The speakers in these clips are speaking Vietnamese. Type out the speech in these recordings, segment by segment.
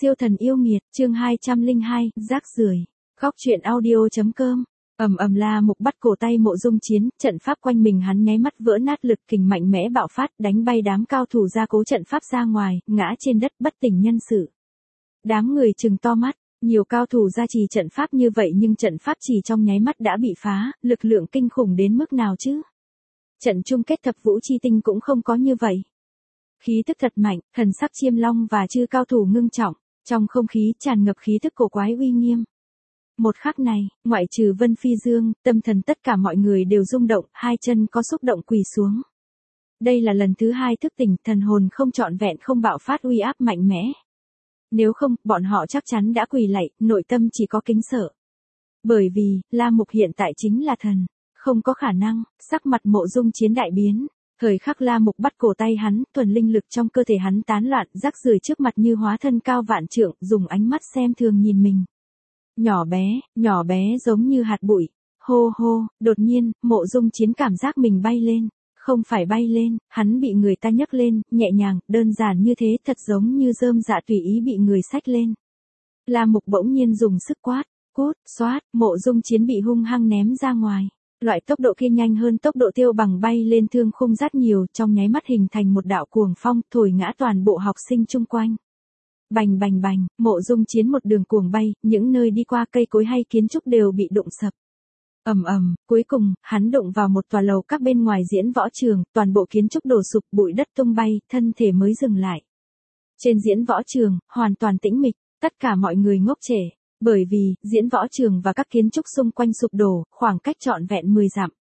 Siêu thần yêu nghiệt, chương 202, rác rưởi. Góc truyện audio.com. La Mục bắt cổ tay Mộ Dung Chiến, trận pháp quanh mình hắn nháy mắt vỡ nát, lực kình mạnh mẽ bạo phát, đánh bay đám cao thủ ra cố trận pháp ra ngoài, ngã trên đất bất tỉnh nhân sự. Đám người trừng to mắt, nhiều cao thủ ra trì trận pháp như vậy nhưng trận pháp chỉ trong nháy mắt đã bị phá, lực lượng kinh khủng đến mức nào chứ? Trận chung kết thập vũ chi tinh cũng không có như vậy. Khí tức thật mạnh, thần sắc Chiêm Long và chư cao thủ ngưng trọng, trong không khí tràn ngập khí tức cổ quái uy nghiêm. Một khắc này, ngoại trừ Vân Phi Dương, tâm thần tất cả mọi người đều rung động, hai chân có xúc động quỳ xuống. Đây là lần thứ hai thức tỉnh, thần hồn không trọn vẹn không bạo phát uy áp mạnh mẽ. Nếu không, bọn họ chắc chắn đã quỳ lạy, nội tâm chỉ có kính sợ. Bởi vì, La Mục hiện tại chính là thần, không có khả năng. Sắc mặt Mộ Dung Chiến đại biến. Thời khắc La Mục bắt cổ tay hắn, thuần linh lực trong cơ thể hắn tán loạn, rác rưởi trước mặt như hóa thân cao vạn trượng, dùng ánh mắt xem thường nhìn mình. Nhỏ bé giống như hạt bụi. Hô hô, đột nhiên, Mộ Dung Chiến cảm giác mình bay lên. Không phải bay lên, hắn bị người ta nhấc lên, nhẹ nhàng, đơn giản như thế, thật giống như rơm dạ tùy ý bị người xách lên. La Mục bỗng nhiên dùng sức quát, cút, xoát, Mộ Dung Chiến bị hung hăng ném ra ngoài. Loại tốc độ kia nhanh hơn tốc độ Tiêu Bằng bay lên thương khung rất nhiều, trong nháy mắt hình thành một đạo cuồng phong, thổi ngã toàn bộ học sinh chung quanh. Bành bành bành, Mộ Dung Chiến một đường cuồng bay, những nơi đi qua cây cối hay kiến trúc đều bị đụng sập. Cuối cùng, hắn đụng vào một tòa lầu các bên ngoài diễn võ trường, toàn bộ kiến trúc đổ sụp, bụi đất tung bay, thân thể mới dừng lại. Trên diễn võ trường, hoàn toàn tĩnh mịch, tất cả mọi người ngốc trệ. Bởi vì, diễn võ trường và các kiến trúc xung quanh sụp đổ, khoảng cách trọn vẹn 10 dặm.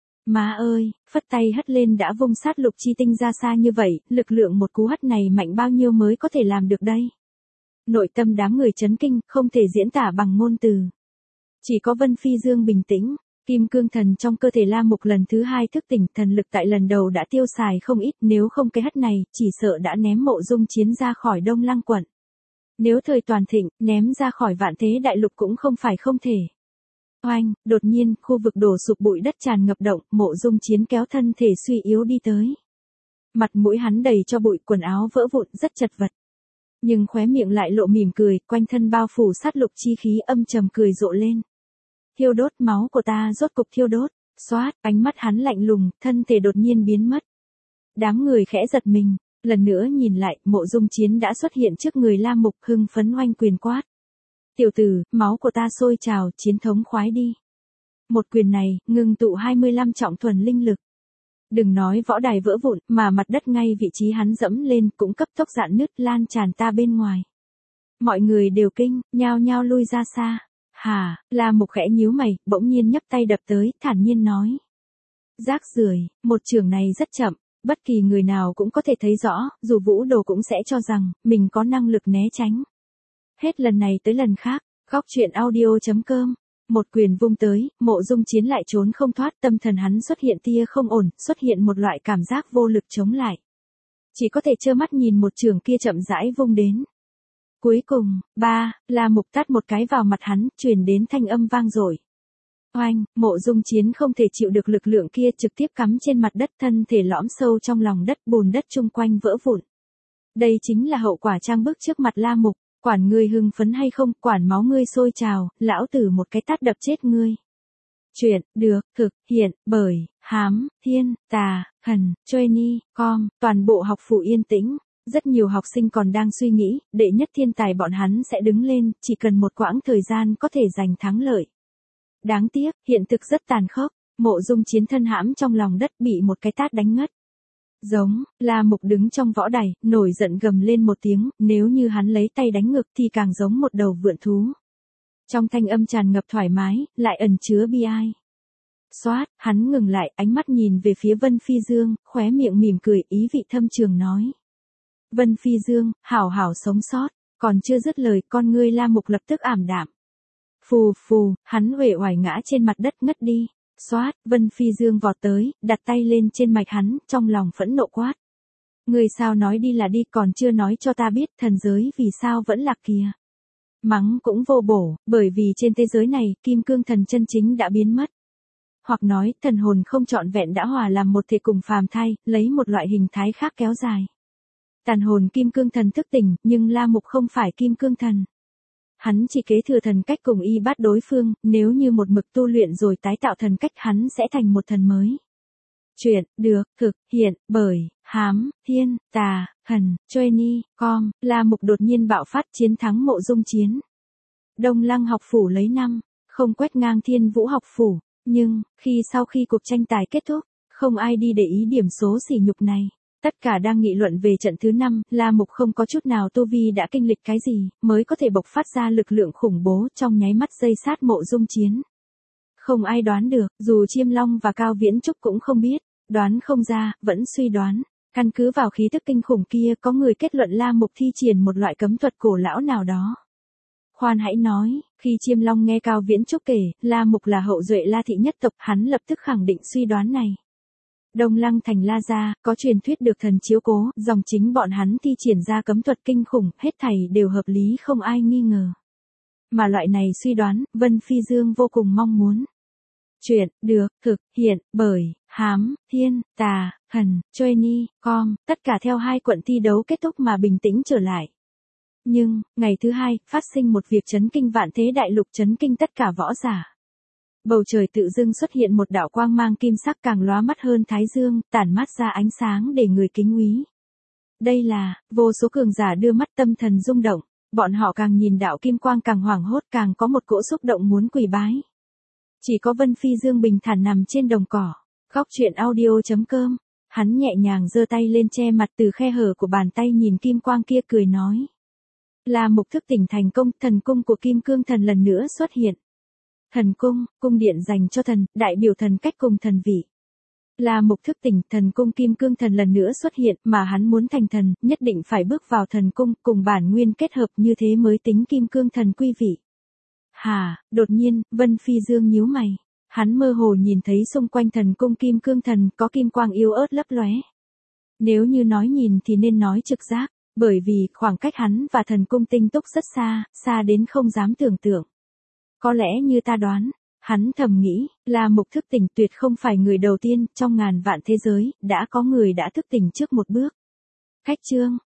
Má ơi, phất tay hất lên đã vung sát lục chi tinh ra xa như vậy, lực lượng một cú hất này mạnh bao nhiêu mới có thể làm được đây? Nội tâm đám người chấn kinh, không thể diễn tả bằng ngôn từ. Chỉ có Vân Phi Dương bình tĩnh, kim cương thần trong cơ thể La Mục lần thứ hai thức tỉnh, thần lực tại lần đầu đã tiêu xài không ít, nếu không cái hất này, chỉ sợ đã ném Mộ Dung Chiến ra khỏi Đông Lăng quận. Nếu thời toàn thịnh, ném ra khỏi Vạn Thế Đại Lục cũng không phải không thể. Oanh, đột nhiên, khu vực đổ sụp bụi đất tràn ngập động, Mộ Dung Chiến kéo thân thể suy yếu đi tới. Mặt mũi hắn đầy cho bụi, quần áo vỡ vụn, rất chật vật. Nhưng khóe miệng lại lộ mỉm cười, quanh thân bao phủ sát lục chi khí, âm trầm cười rộ lên. Thiêu đốt, máu của ta rốt cục thiêu đốt. Xoát, ánh mắt hắn lạnh lùng, thân thể đột nhiên biến mất. Đám người khẽ giật mình. Lần nữa nhìn lại, Mộ Dung Chiến đã xuất hiện trước người La Mục, hưng phấn oanh quyền quát. Tiểu tử, máu của ta sôi trào, chiến thống khoái đi. Một quyền này, ngưng tụ 25 trọng thuần linh lực. Đừng nói võ đài vỡ vụn, mà mặt đất ngay vị trí hắn dẫm lên cũng cấp tốc rạn nứt lan tràn ta bên ngoài. Mọi người đều kinh, nhao nhao lui ra xa. Hà, La Mục khẽ nhíu mày, bỗng nhiên nhấc tay đập tới, thản nhiên nói. Rác rưởi, một trường này rất chậm. Bất kỳ người nào cũng có thể thấy rõ, dù Vũ Đồ cũng sẽ cho rằng, mình có năng lực né tránh. Hết lần này tới lần khác, góc truyện audio.com. Một quyền vung tới, Mộ Dung Chiến lại trốn không thoát, tâm thần hắn xuất hiện tia không ổn, xuất hiện một loại cảm giác vô lực chống lại. Chỉ có thể trơ mắt nhìn một trường kia chậm rãi vung đến. Cuối cùng, La Mục tát một cái vào mặt hắn, truyền đến thanh âm vang dội. Oanh, Mộ Dung Chiến không thể chịu được lực lượng kia, trực tiếp cắm trên mặt đất, thân thể lõm sâu trong lòng đất, bùn đất chung quanh vỡ vụn. Đây chính là hậu quả trang bức trước mặt La Mục, quản ngươi hưng phấn hay không, quản máu ngươi sôi trào, lão tử một cái tát đập chết ngươi. Chuyện, được, thực, hiện, bởi, Hám, Thiên, Tà, Hần, Trainee.com, toàn bộ học phủ yên tĩnh. Rất nhiều học sinh còn đang suy nghĩ, đệ nhất thiên tài bọn hắn sẽ đứng lên, chỉ cần một quãng thời gian có thể giành thắng lợi. Đáng tiếc, hiện thực rất tàn khốc, Mộ Dung Chiến thân hãm trong lòng đất bị một cái tát đánh ngất. Giống, La Mục đứng trong võ đài, nổi giận gầm lên một tiếng, nếu như hắn lấy tay đánh ngực thì càng giống một đầu vượn thú. Trong thanh âm tràn ngập thoải mái, lại ẩn chứa bi ai. Xoát, hắn ngừng lại, ánh mắt nhìn về phía Vân Phi Dương, khóe miệng mỉm cười, ý vị thâm trường nói. Vân Phi Dương, hảo hảo sống sót, còn chưa dứt lời, con ngươi La Mục lập tức ảm đạm. Phù phù, hắn uể oải ngã trên mặt đất ngất đi. Xoát, Vân Phi Dương vọt tới, đặt tay lên trên mạch hắn, trong lòng phẫn nộ quát. Người sao nói đi là đi, còn chưa nói cho ta biết thần giới vì sao vẫn lạc kìa. Mắng cũng vô bổ, bởi vì trên thế giới này, kim cương thần chân chính đã biến mất. Hoặc nói, thần hồn không trọn vẹn đã hòa làm một thể cùng phàm thai, lấy một loại hình thái khác kéo dài. Tàn hồn kim cương thần thức tỉnh, nhưng La Mục không phải kim cương thần. Hắn chỉ kế thừa thần cách cùng y bát đối phương, nếu như một mực tu luyện rồi tái tạo thần cách hắn sẽ thành một thần mới. Chuyện, được, thực, hiện, bởi, Hám, Thiên, Tà, Thần, Journey, Com, La Mục đột nhiên bạo phát chiến thắng Mộ Dung Chiến. Đông Lăng học phủ lấy 5, không quét ngang Thiên Vũ học phủ, nhưng, sau khi cuộc tranh tài kết thúc, không ai đi để ý điểm số sỉ nhục này. Tất cả đang nghị luận về trận thứ 5, La Mục không có chút nào tu vi đã kinh lịch cái gì, mới có thể bộc phát ra lực lượng khủng bố trong nháy mắt dây sát Mộ Dung Chiến. Không ai đoán được, dù Chiêm Long và Cao Viễn Trúc cũng không biết, đoán không ra, vẫn suy đoán. Căn cứ vào khí tức kinh khủng kia có người kết luận La Mục thi triển một loại cấm thuật cổ lão nào đó. Khoan hãy nói, khi Chiêm Long nghe Cao Viễn Trúc kể, La Mục là hậu duệ La thị nhất tộc, hắn lập tức khẳng định suy đoán này. Đông Lăng thành La gia, có truyền thuyết được thần chiếu cố, dòng chính bọn hắn thi triển ra cấm thuật kinh khủng, hết thảy đều hợp lý không ai nghi ngờ. Mà loại này suy đoán, Vân Phi Dương vô cùng mong muốn. Chuyện, được, thực, hiện, bởi, Hám, Thiên, Tà, Thần, Journey, Com, tất cả theo 2 quận thi đấu kết thúc mà bình tĩnh trở lại. Nhưng, ngày thứ 2, phát sinh một việc chấn kinh vạn thế đại lục, chấn kinh tất cả võ giả. Bầu trời tự dưng xuất hiện một đạo quang mang kim sắc càng lóa mắt hơn thái dương, tản mát ra ánh sáng để người kính úy. Đây là, vô số cường giả đưa mắt tâm thần rung động, bọn họ càng nhìn đạo kim quang càng hoảng hốt, càng có một cỗ xúc động muốn quỳ bái. Chỉ có Vân Phi Dương bình thản nằm trên đồng cỏ, góc truyện audio.com, hắn nhẹ nhàng giơ tay lên che mặt từ khe hở của bàn tay nhìn kim quang kia cười nói. La Mục thức tỉnh thành công, thần cung của Kim Cương Thần lần nữa xuất hiện. Thần cung, cung điện dành cho thần, đại biểu thần cách cùng thần vị. La Mục thức tỉnh, thần cung Kim Cương Thần lần nữa xuất hiện, mà hắn muốn thành thần, nhất định phải bước vào thần cung, cùng bản nguyên kết hợp như thế mới tính Kim Cương Thần quy vị. Đột nhiên, Vân Phi Dương nhíu mày. Hắn mơ hồ nhìn thấy xung quanh thần cung Kim Cương Thần có kim quang yếu ớt lấp lóe. Nếu như nói nhìn thì nên nói trực giác, bởi vì khoảng cách hắn và thần cung tinh túc rất xa, xa đến không dám tưởng tượng. Có lẽ như ta đoán, hắn thầm nghĩ, La Mục thức tỉnh tuyệt không phải người đầu tiên, trong ngàn vạn thế giới, đã có người đã thức tỉnh trước một bước. Khách chương